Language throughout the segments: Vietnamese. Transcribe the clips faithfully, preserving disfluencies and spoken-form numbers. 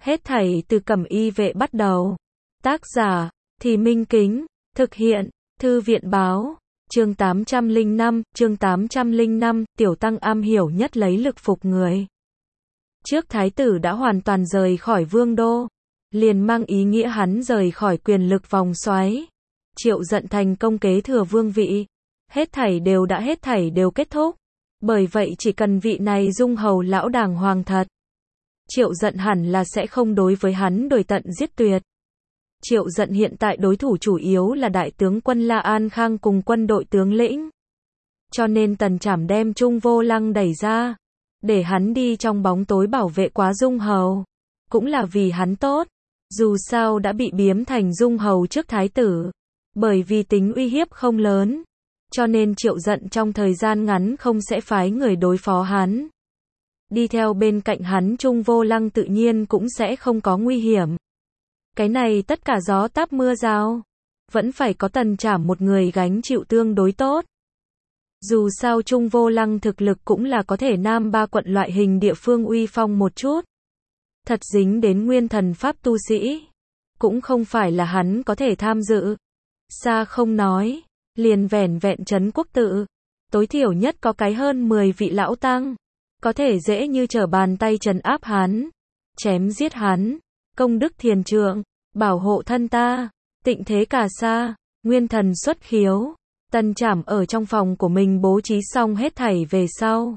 Hết thảy từ Cẩm Y vệ bắt đầu. Tác giả, Thì Minh Kính, thực hiện, Thư viện báo, chương tám trăm lẻ năm, chương tám trăm lẻ năm, Tiểu Tăng am hiểu nhất lấy lực phục người. Trước thái tử đã hoàn toàn rời khỏi vương đô, liền mang ý nghĩa hắn rời khỏi quyền lực vòng xoáy. Triệu Dận thành công kế thừa vương vị. Hết thảy đều đã hết thảy đều kết thúc. Bởi vậy chỉ cần vị này dung hầu lão đàng hoàng thật. Triệu Dận hẳn là sẽ không đối với hắn đuổi tận giết tuyệt. Triệu Dận hiện tại đối thủ chủ yếu là đại tướng quân La An Khang cùng quân đội tướng lĩnh. Cho nên Tần Trảm đem Trung Vô Lăng đẩy ra, để hắn đi trong bóng tối bảo vệ quá dung hầu. Cũng là vì hắn tốt. Dù sao đã bị biếm thành dung hầu trước thái tử. Bởi vì tính uy hiếp không lớn. Cho nên Triệu Dận trong thời gian ngắn không sẽ phái người đối phó hắn. Đi theo bên cạnh hắn Trung Vô Lăng tự nhiên cũng sẽ không có nguy hiểm. Cái này tất cả gió táp mưa rào. Vẫn phải có Tần Trảm một người gánh chịu tương đối tốt. Dù sao Trung Vô Lăng thực lực cũng là có thể Nam Ba quận loại hình địa phương uy phong một chút. Thật dính đến nguyên thần pháp tu sĩ. Cũng không phải là hắn có thể tham dự. Xa không nói. Liền vẻn vẹn trấn quốc tự. Tối thiểu nhất có cái hơn mười vị lão tăng. Có thể dễ như trở bàn tay trấn áp hắn. Chém giết hắn. Công đức thiền trượng. Bảo hộ thân ta. Tịnh thế cả sa. Nguyên thần xuất khiếu. Tần Trảm ở trong phòng của mình bố trí xong hết thảy về sau.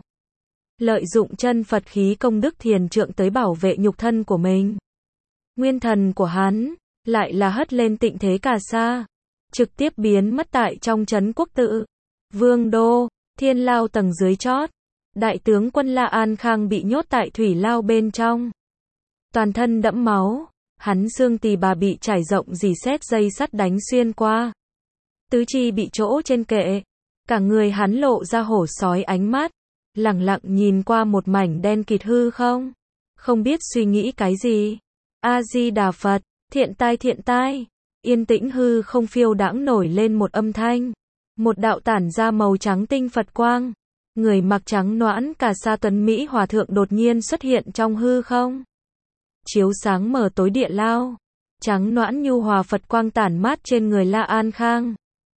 Lợi dụng chân Phật khí công đức thiền trượng tới bảo vệ nhục thân của mình. Nguyên thần của hắn. Lại là hất lên tịnh thế cả sa. Trực tiếp biến mất tại trong trấn quốc tự. Vương đô. Thiên lao tầng dưới chót. Đại tướng quân La An Khang bị nhốt tại thủy lao bên trong. Toàn thân đẫm máu. Hắn xương tỳ bà bị trải rộng dì xét dây sắt đánh xuyên qua. Tứ chi bị chỗ trên kệ. Cả người hắn lộ ra hổ sói ánh mắt. Lẳng lặng nhìn qua một mảnh đen kịt hư không. Không biết suy nghĩ cái gì. A-di-đà Phật. Thiện tai thiện tai. Yên tĩnh hư không phiêu đãng nổi lên một âm thanh. Một đạo tản ra màu trắng tinh Phật quang. Người mặc trắng noãn cả sa tuấn Mỹ hòa thượng đột nhiên xuất hiện trong hư không. Chiếu sáng mờ tối địa lao. Trắng noãn nhu hòa Phật quang tản mát trên người La An Khang.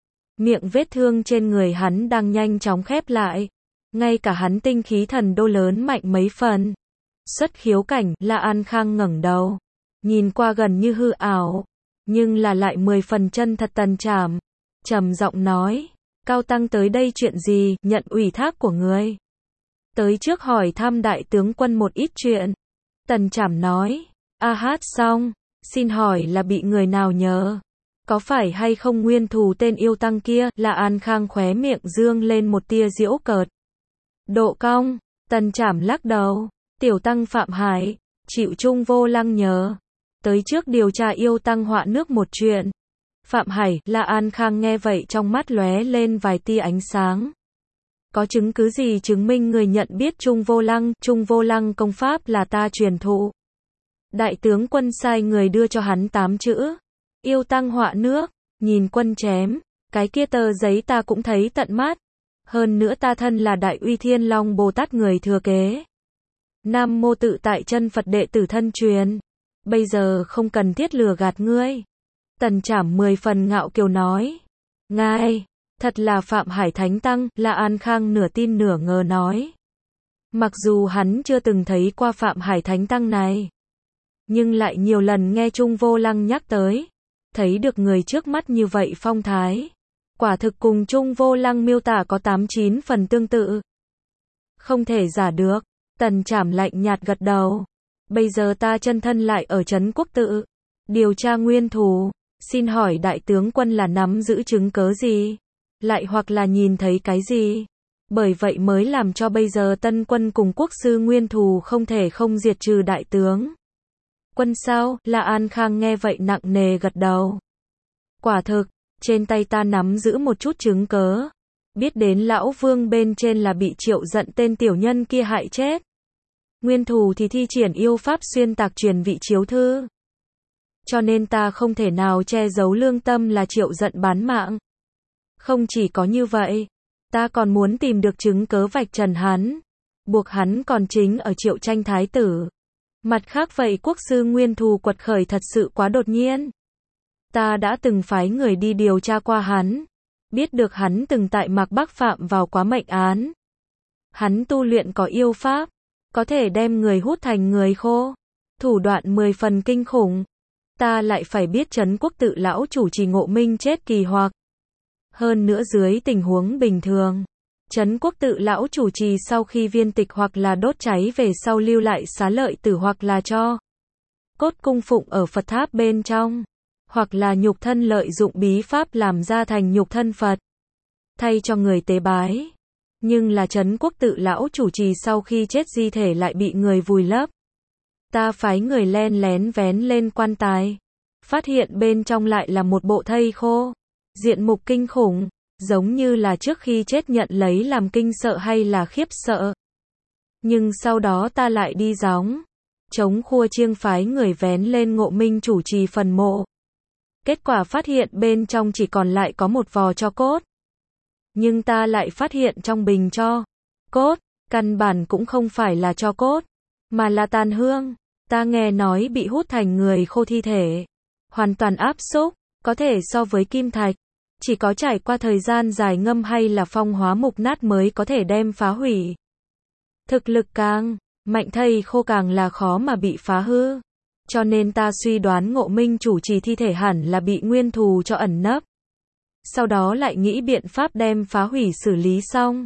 Miệng vết thương trên người hắn đang nhanh chóng khép lại. Ngay cả hắn tinh khí thần đô lớn mạnh mấy phần. Xuất khiếu cảnh, La An Khang ngẩng đầu. Nhìn qua gần như hư ảo. Nhưng là lại mười phần chân thật Tần Trảm. Trầm giọng nói. Cao tăng tới đây chuyện gì, nhận ủy thác của người. Tới trước hỏi thăm đại tướng quân một ít chuyện. Tần Trảm nói. A hát xong. Xin hỏi là bị người nào nhờ. Có phải hay không nguyên thù tên yêu tăng kia. La An Khang khóe miệng dương lên một tia giễu cợt. Độ cong. Tần Trảm lắc đầu. Tiểu tăng Phạm Hải. Chịu Trung Vô Lăng nhờ. Tới trước điều tra yêu tăng họa nước một chuyện. Phạm Hải, La An Khang nghe vậy trong mắt lóe lên vài tia ánh sáng. Có chứng cứ gì chứng minh người nhận biết Trung Vô Lăng, Trung Vô Lăng công pháp là ta truyền thụ. Đại tướng quân sai người đưa cho hắn tám chữ. Yêu tăng họa nước, nhìn quân chém, cái kia tờ giấy ta cũng thấy tận mắt. Hơn nữa ta thân là Đại Uy Thiên Long Bồ Tát người thừa kế. Nam mô tự tại chân Phật đệ tử thân truyền. Bây giờ không cần thiết lừa gạt ngươi. Tần Trảm mười phần ngạo kiều nói. Ngài, thật là Phạm Hải Thánh Tăng, La An Khang nửa tin nửa ngờ nói. Mặc dù hắn chưa từng thấy qua Phạm Hải Thánh Tăng này. Nhưng lại nhiều lần nghe Trung Vô Lăng nhắc tới. Thấy được người trước mắt như vậy phong thái. Quả thực cùng Trung Vô Lăng miêu tả có tám chín phần tương tự. Không thể giả được. Tần Trảm lạnh nhạt gật đầu. Bây giờ ta chân thân lại ở trấn quốc tự. Điều tra nguyên thù. Xin hỏi đại tướng quân là nắm giữ chứng cớ gì? Lại hoặc là nhìn thấy cái gì? Bởi vậy mới làm cho bây giờ tân quân cùng quốc sư nguyên thù không thể không diệt trừ đại tướng. Quân sao? La An Khang nghe vậy nặng nề gật đầu. Quả thực, trên tay ta nắm giữ một chút chứng cớ. Biết đến lão vương bên trên là bị Triệu Dận tên tiểu nhân kia hại chết. Nguyên thù thì thi triển yêu pháp xuyên tạc truyền vị chiếu thư. Cho nên ta không thể nào che giấu lương tâm là Triệu Dận bán mạng. Không chỉ có như vậy, ta còn muốn tìm được chứng cớ vạch trần hắn. Buộc hắn còn chính ở Triệu Tranh thái tử. Mặt khác vậy quốc sư nguyên thù quật khởi thật sự quá đột nhiên. Ta đã từng phái người đi điều tra qua hắn, biết được hắn từng tại Mạc Bắc phạm vào quá mệnh án. Hắn tu luyện có yêu pháp, có thể đem người hút thành người khô, thủ đoạn mười phần kinh khủng. Ta lại phải biết Trấn Quốc Tự lão chủ trì Ngộ Minh chết kỳ hoặc. Hơn nữa dưới tình huống bình thường, Trấn Quốc Tự lão chủ trì sau khi viên tịch hoặc là đốt cháy về sau lưu lại xá lợi tử hoặc là cho cốt cung phụng ở Phật tháp bên trong, hoặc là nhục thân lợi dụng bí pháp làm ra thành nhục thân Phật, thay cho người tế bái. Nhưng là Trấn Quốc Tự lão chủ trì sau khi chết di thể lại bị người vùi lấp. Ta phái người len lén vén lên quan tài, phát hiện bên trong lại là một bộ thây khô, diện mục kinh khủng, giống như là trước khi chết nhận lấy làm kinh sợ hay là khiếp sợ. Nhưng sau đó ta lại đi gióng chống khua chiêng phái người vén lên Ngộ Minh chủ trì phần mộ. Kết quả phát hiện bên trong chỉ còn lại có một vò tro cốt. Nhưng ta lại phát hiện trong bình tro cốt, căn bản cũng không phải là tro cốt, mà là tàn hương. Ta nghe nói bị hút thành người khô thi thể, hoàn toàn áp xúc, có thể so với kim thạch. Chỉ có trải qua thời gian dài ngâm hay là phong hóa mục nát mới có thể đem phá hủy. Thực lực càng mạnh thây khô càng là khó mà bị phá hư. Cho nên ta suy đoán Ngộ Minh chủ trì thi thể hẳn là bị nguyên thù cho ẩn nấp. Sau đó lại nghĩ biện pháp đem phá hủy xử lý xong.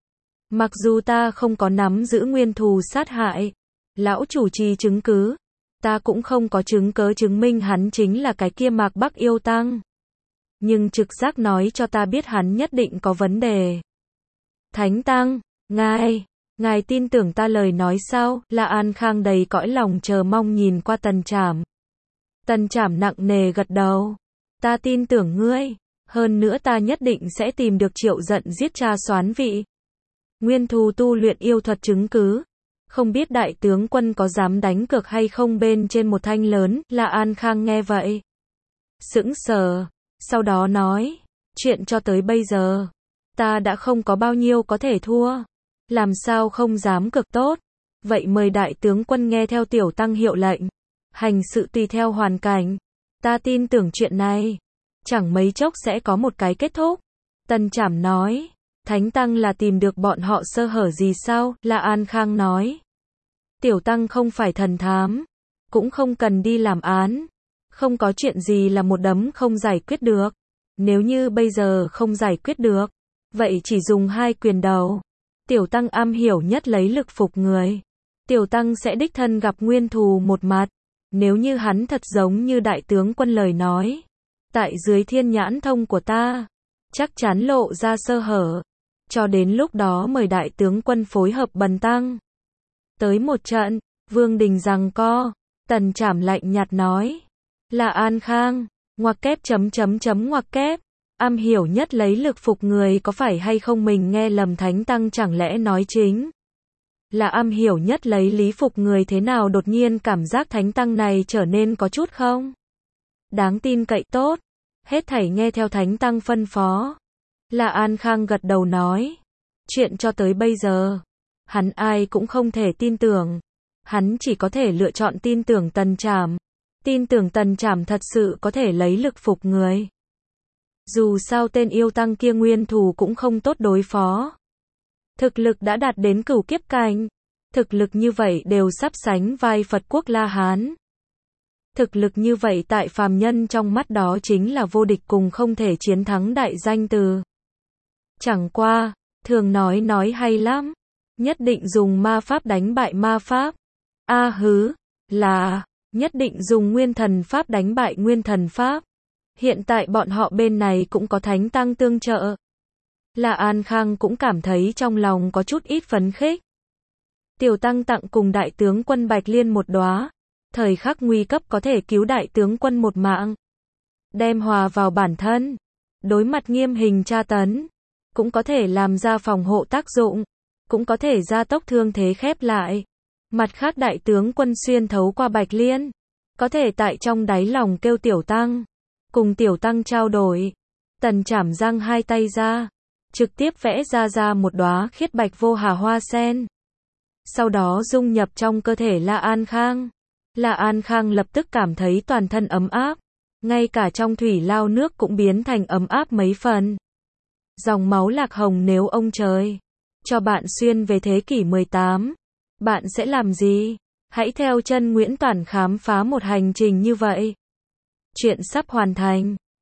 Mặc dù ta không có nắm giữ nguyên thù sát hại lão chủ trì chứng cứ, ta cũng không có chứng cớ chứng minh hắn chính là cái kia Mạc Bắc yêu tăng. Nhưng trực giác nói cho ta biết hắn nhất định có vấn đề. Thánh tăng, ngài, ngài tin tưởng ta lời nói sao? La An Khang đầy cõi lòng chờ mong nhìn qua Tần Trảm. Tần Trảm nặng nề gật đầu. Ta tin tưởng ngươi, hơn nữa ta nhất định sẽ tìm được Triệu Giận giết cha soán vị. Nguyên thù tu luyện yêu thuật chứng cứ. Không biết đại tướng quân có dám đánh cược hay không bên trên một thanh lớn. La An Khang nghe vậy, sững sờ, sau đó nói, chuyện cho tới bây giờ, ta đã không có bao nhiêu có thể thua, làm sao không dám cực tốt. Vậy mời đại tướng quân nghe theo tiểu tăng hiệu lệnh, hành sự tùy theo hoàn cảnh. Ta tin tưởng chuyện này chẳng mấy chốc sẽ có một cái kết thúc. Tần Trảm nói, Thánh tăng là tìm được bọn họ sơ hở gì sao? La An Khang nói, tiểu tăng không phải thần thám, cũng không cần đi làm án, không có chuyện gì là một đấm không giải quyết được. Nếu như bây giờ không giải quyết được, vậy chỉ dùng hai quyền đầu. Tiểu tăng am hiểu nhất lấy lực phục người. Tiểu tăng sẽ đích thân gặp nguyên thù một mặt. Nếu như hắn thật giống như đại tướng quân lời nói, tại dưới thiên nhãn thông của ta, chắc chắn lộ ra sơ hở. Cho đến lúc đó mời đại tướng quân phối hợp bần tăng tới một trận. Vương Đình giằng co. Tần Trảm lạnh nhạt nói, là An Khang, ngoặc kép chấm chấm chấm ngoặc kép, am hiểu nhất lấy lực phục người có phải hay không? Mình nghe lầm, thánh tăng chẳng lẽ nói chính là am hiểu nhất lấy lý phục người? Thế nào đột nhiên cảm giác thánh tăng này trở nên có chút không đáng tin cậy tốt. Hết thảy nghe theo thánh tăng phân phó. Là An Khang gật đầu nói, chuyện cho tới bây giờ, hắn ai cũng không thể tin tưởng. Hắn chỉ có thể lựa chọn tin tưởng Tần Trảm. Tin tưởng Tần Trảm thật sự có thể lấy lực phục người. Dù sao tên yêu tăng kia nguyên thù cũng không tốt đối phó. Thực lực đã đạt đến cửu kiếp cảnh. Thực lực như vậy đều sắp sánh vai Phật quốc La Hán. Thực lực như vậy tại phàm nhân trong mắt đó chính là vô địch cùng không thể chiến thắng đại danh từ. Chẳng qua, thường nói nói hay lắm, nhất định dùng ma pháp đánh bại ma pháp. A à hứ, là, nhất định dùng nguyên thần pháp đánh bại nguyên thần pháp. Hiện tại bọn họ bên này cũng có thánh tăng tương trợ. Là An Khang cũng cảm thấy trong lòng có chút ít phấn khích. Tiểu tăng tặng cùng đại tướng quân Bạch Liên một đóa, thời khắc nguy cấp có thể cứu đại tướng quân một mạng, đem hòa vào bản thân, đối mặt nghiêm hình tra tấn, cũng có thể làm ra phòng hộ tác dụng, cũng có thể gia tốc thương thế khép lại. Mặt khác đại tướng quân xuyên thấu qua Bạch Liên, có thể tại trong đáy lòng kêu tiểu tăng, cùng tiểu tăng trao đổi. Tần Trảm giang hai tay ra, trực tiếp vẽ ra ra một đóa khiết bạch vô hà hoa sen. sau đó dung nhập trong cơ thể La An Khang. La An Khang lập tức cảm thấy toàn thân ấm áp, ngay cả trong thủy lao nước cũng biến thành ấm áp mấy phần. Dòng máu Lạc Hồng, nếu ông trời cho bạn xuyên về thế kỷ mười tám, bạn sẽ làm gì? Hãy theo chân Nguyễn Toản khám phá một hành trình như vậy. Chuyện sắp hoàn thành.